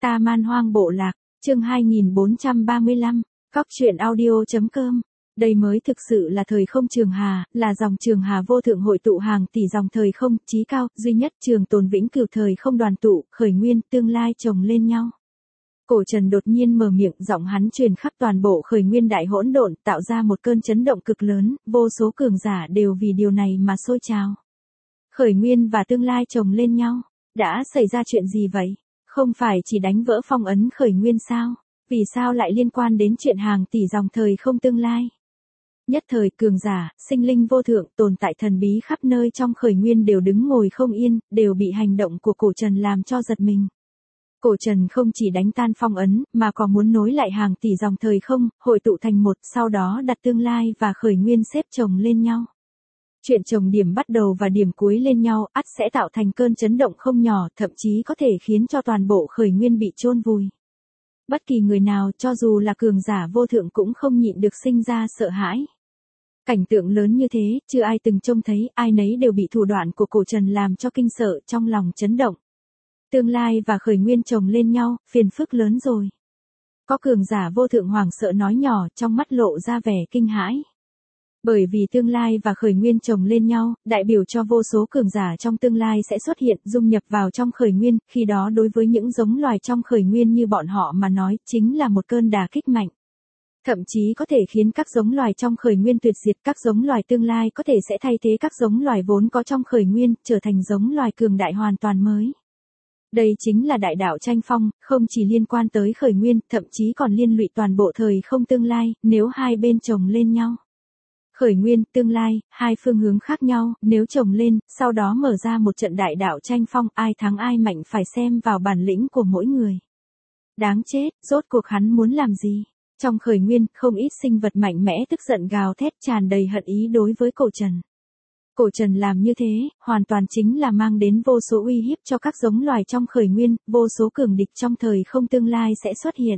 Ta Man Hoang Bộ Lạc, chương 2435, Cóc truyện audio.com. Đây mới thực sự là thời không trường hà, là dòng trường hà vô thượng hội tụ hàng tỷ dòng thời không, chí cao, duy nhất trường tồn vĩnh cửu thời không đoàn tụ, khởi nguyên, tương lai chồng lên nhau. Cổ Trần đột nhiên mở miệng, giọng hắn truyền khắp toàn bộ khởi nguyên đại hỗn độn, tạo ra một cơn chấn động cực lớn, vô số cường giả đều vì điều này mà sôi trào. Khởi nguyên và tương lai chồng lên nhau, đã xảy ra chuyện gì vậy? Không phải chỉ đánh vỡ phong ấn khởi nguyên sao? Vì sao lại liên quan đến chuyện hàng tỷ dòng thời không tương lai? Nhất thời cường giả, sinh linh vô thượng, tồn tại thần bí khắp nơi trong khởi nguyên đều đứng ngồi không yên, đều bị hành động của Cổ Trần làm cho giật mình. Cổ Trần không chỉ đánh tan phong ấn, mà còn muốn nối lại hàng tỷ dòng thời không, hội tụ thành một, sau đó đặt tương lai và khởi nguyên xếp chồng lên nhau. Chuyện chồng điểm bắt đầu và điểm cuối lên nhau, ắt sẽ tạo thành cơn chấn động không nhỏ, thậm chí có thể khiến cho toàn bộ khởi nguyên bị chôn vùi. Bất kỳ người nào, cho dù là cường giả vô thượng cũng không nhịn được sinh ra sợ hãi. Cảnh tượng lớn như thế, chưa ai từng trông thấy, ai nấy đều bị thủ đoạn của Cổ Trần làm cho kinh sợ, trong lòng chấn động. Tương lai và khởi nguyên chồng lên nhau, phiền phức lớn rồi. Có cường giả vô thượng hoảng sợ nói nhỏ, trong mắt lộ ra vẻ kinh hãi. Bởi vì tương lai và khởi nguyên chồng lên nhau, đại biểu cho vô số cường giả trong tương lai sẽ xuất hiện, dung nhập vào trong khởi nguyên, khi đó đối với những giống loài trong khởi nguyên như bọn họ mà nói, chính là một cơn đả kích mạnh. Thậm chí có thể khiến các giống loài trong khởi nguyên tuyệt diệt, các giống loài tương lai có thể sẽ thay thế các giống loài vốn có trong khởi nguyên, trở thành giống loài cường đại hoàn toàn mới. Đây chính là đại đạo tranh phong, không chỉ liên quan tới khởi nguyên, thậm chí còn liên lụy toàn bộ thời không tương lai, nếu hai bên chồng lên nhau. Khởi nguyên, tương lai, hai phương hướng khác nhau, nếu chồng lên, sau đó mở ra một trận đại đạo tranh phong, ai thắng ai mạnh phải xem vào bản lĩnh của mỗi người. Đáng chết, rốt cuộc hắn muốn làm gì? Trong khởi nguyên, không ít sinh vật mạnh mẽ tức giận gào thét tràn đầy hận ý đối với Cổ Trần. Cổ Trần làm như thế, hoàn toàn chính là mang đến vô số uy hiếp cho các giống loài trong khởi nguyên, vô số cường địch trong thời không tương lai sẽ xuất hiện.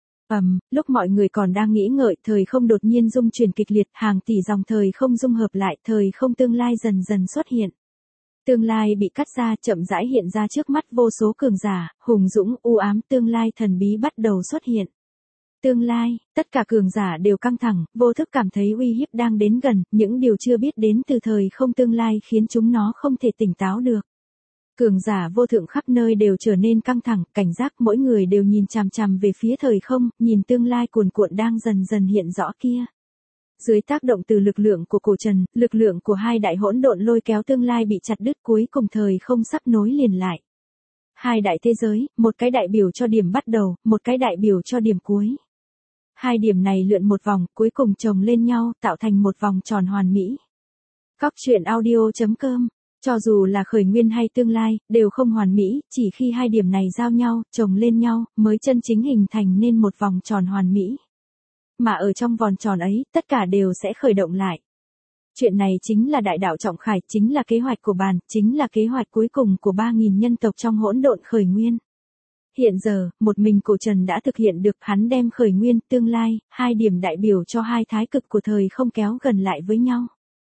Lúc mọi người còn đang nghĩ ngợi, thời không đột nhiên rung chuyển kịch liệt, hàng tỷ dòng thời không dung hợp lại, thời không tương lai dần dần xuất hiện. Tương lai bị cắt ra, chậm rãi hiện ra trước mắt vô số cường giả, hùng dũng, u ám, tương lai thần bí bắt đầu xuất hiện. Tương lai, tất cả cường giả đều căng thẳng, vô thức cảm thấy uy hiếp đang đến gần, những điều chưa biết đến từ thời không tương lai khiến chúng nó không thể tỉnh táo được. Cường giả vô thượng khắp nơi đều trở nên căng thẳng, cảnh giác, mỗi người đều nhìn chằm chằm về phía thời không, nhìn tương lai cuồn cuộn đang dần dần hiện rõ kia. Dưới tác động từ lực lượng của Cổ Trần, lực lượng của hai đại hỗn độn lôi kéo tương lai bị chặt đứt, cuối cùng thời không sắp nối liền lại. Hai đại thế giới, một cái đại biểu cho điểm bắt đầu, một cái đại biểu cho điểm cuối. Hai điểm này lượn một vòng, cuối cùng chồng lên nhau, tạo thành một vòng tròn hoàn mỹ. Cóc truyện audio.com. Cho dù là khởi nguyên hay tương lai, đều không hoàn mỹ, chỉ khi hai điểm này giao nhau, chồng lên nhau, mới chân chính hình thành nên một vòng tròn hoàn mỹ. Mà ở trong vòng tròn ấy, tất cả đều sẽ khởi động lại. Chuyện này chính là đại đạo trọng khải, chính là kế hoạch của bàn, chính là kế hoạch cuối cùng của 3.000 nhân tộc trong hỗn độn khởi nguyên. Hiện giờ, một mình Cổ Trần đã thực hiện được, hắn đem khởi nguyên, tương lai, hai điểm đại biểu cho hai thái cực của thời không kéo gần lại với nhau.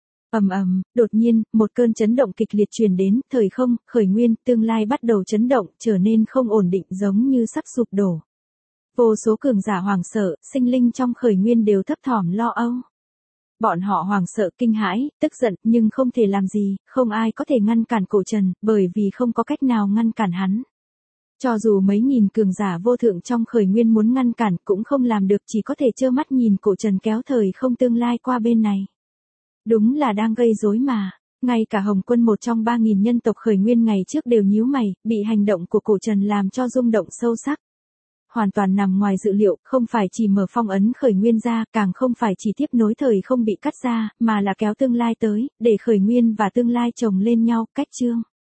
Đột nhiên, một cơn chấn động kịch liệt truyền đến, thời không, khởi nguyên, tương lai bắt đầu chấn động, trở nên không ổn định giống như sắp sụp đổ. Vô số cường giả hoảng sợ, sinh linh trong khởi nguyên đều thấp thỏm lo âu. Bọn họ hoảng sợ, kinh hãi, tức giận, nhưng không thể làm gì, không ai có thể ngăn cản Cổ Trần, bởi vì không có cách nào ngăn cản hắn. Cho dù mấy nghìn cường giả vô thượng trong khởi nguyên muốn ngăn cản cũng không làm được, chỉ có thể trơ mắt nhìn Cổ Trần kéo thời không tương lai qua bên này. Đúng là đang gây rối mà. Ngay cả Hồng Quân, một trong 3.000 nhân tộc khởi nguyên ngày trước đều nhíu mày, bị hành động của Cổ Trần làm cho rung động sâu sắc. Hoàn toàn nằm ngoài dự liệu, không phải chỉ mở phong ấn khởi nguyên ra, càng không phải chỉ tiếp nối thời không bị cắt ra, mà là kéo tương lai tới, để khởi nguyên và tương lai chồng lên nhau, cách chương.